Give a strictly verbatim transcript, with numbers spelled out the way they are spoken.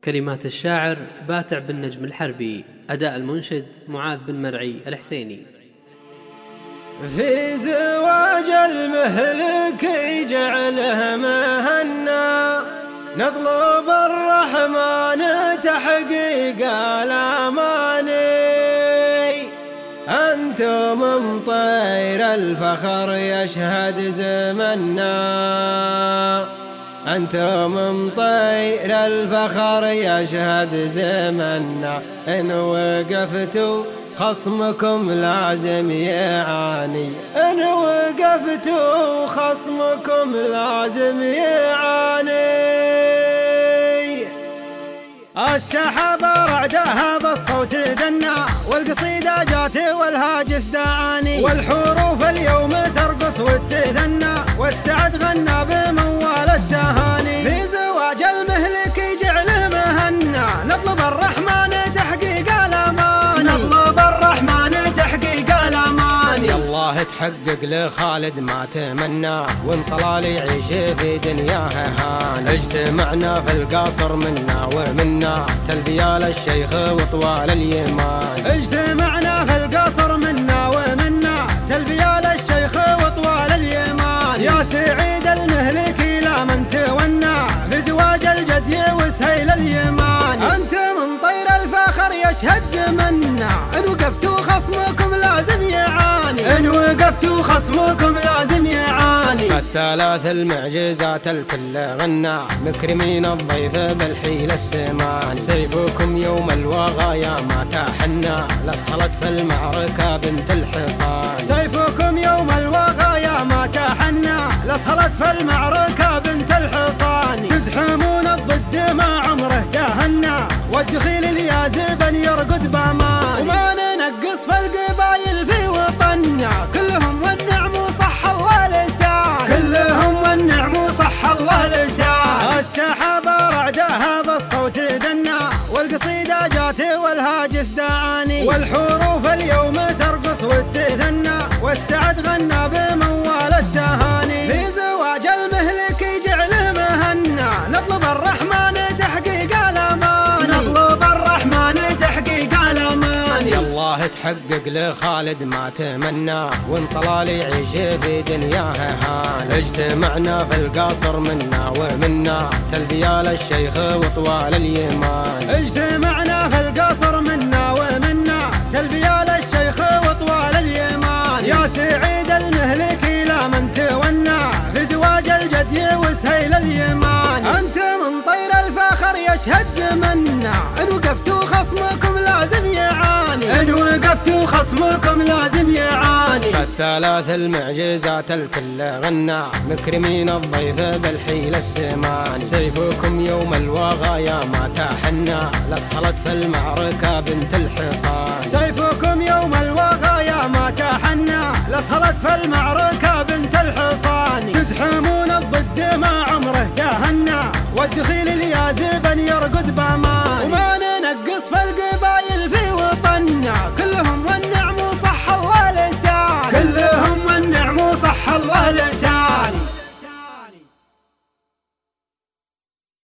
كلمات الشاعر باتع بن نجم الحربي، أداء المنشد معاذ بن مرعي الحسيني. في زواج المهلك يجعله مهنا، نطلب الرحمن تحقيق الأماني. أنتم من طير الفخر يشهد زمنا، أنتم من طير الفخر يشهد زمنا. إن وقفتوا خصمكم لازم يعاني، إن وقفتوا خصمكم لازم يعاني. السحاب رعدها بالصوت دنا، والقصيدة جات والهاجس دعاني، والحروف اليوم ترقص وتثنى، والسعد غنى بموال التهاني. في زواج المهلك يجعله مهنا، نطلب الرحمن تحقيق الأماني، نطلب الرحمن تحقيق الأماني. الله تحقق لخالد ما تمنى، وانطلال يعيش في دنياه هاني. اجتمعنا في القصر منا ومنا، تلبية للشيخ وطوال اليمان. اجتمعنا في القصر منا ومنا، تلبية للشيخ وطوال اليمان. يا سعيد المهلك لا من تونى، في زواج الجدي وسهيل اليمان. انت من طير الفخر يشهد زمنا، ان وقفتوا خصمكم لازم يعاني، ان وقفتوا خصمكم لازم يعاني. الثلاث المعجزات الكل غنى، مكرمين الضيف بالحيل السمان. سيفكم يوم الوغايا ما تحنى، لصلت في المعركة بنت الحصان. سيفكم يوم الوغايا ما تحنى، لصلت في المعركة بنت الحصان. تزحمون الضد ما عمره تهنى، والدخيل اليازبن يرقد بامان. وما ننقص في القبايل في وطننا، كلهم والنعم صح الله لسان، كلهم والنعم صح الله لسان. السحاب رعدها بالصوت دنا، والقصيدة جات والهاجس دعاني، والحروف اليوم ترقص وتثنى، والسعد غنى بموال التهاني. في زواج المهلك يجعله مهنا، نطلب الرحمن تحقيق الأماني، نطلب الرحمن تحقيق الأماني. الله تحقق لخالد ما تمنى، وانطلال يعيش في دنياه هاني. اجتمعنا في القصر منا ومنا، تلبية للشيخ وطوال اليمان. اجتمعنا في القصر منا ومنا، تلبية للشيخ وطوال اليمان. يا سعيد المهلك لا من تونى، في زواج الجدي وسهيل اليمان. انت من طير الفخر يشهد زمنا، ان وقفتوا خصمكم لازم يعاني، ان وقفتوا خصمكم لازم يعاني. الثلاث المعجزات الكل غنى، مكرمين الضيف بالحيل السمان. سيفكم يوم الوغايا ما تحنى، لصلت في المعركة بنت الحصان. سيفكم يوم الوغايا ما تحنى، لصلت في المعركة بنت الحصان. تزحمون الضد ما عمره تهنى، والدخيل اليازبن يرقد بامان. وما ننقص في القبايل في وطننا، كلهم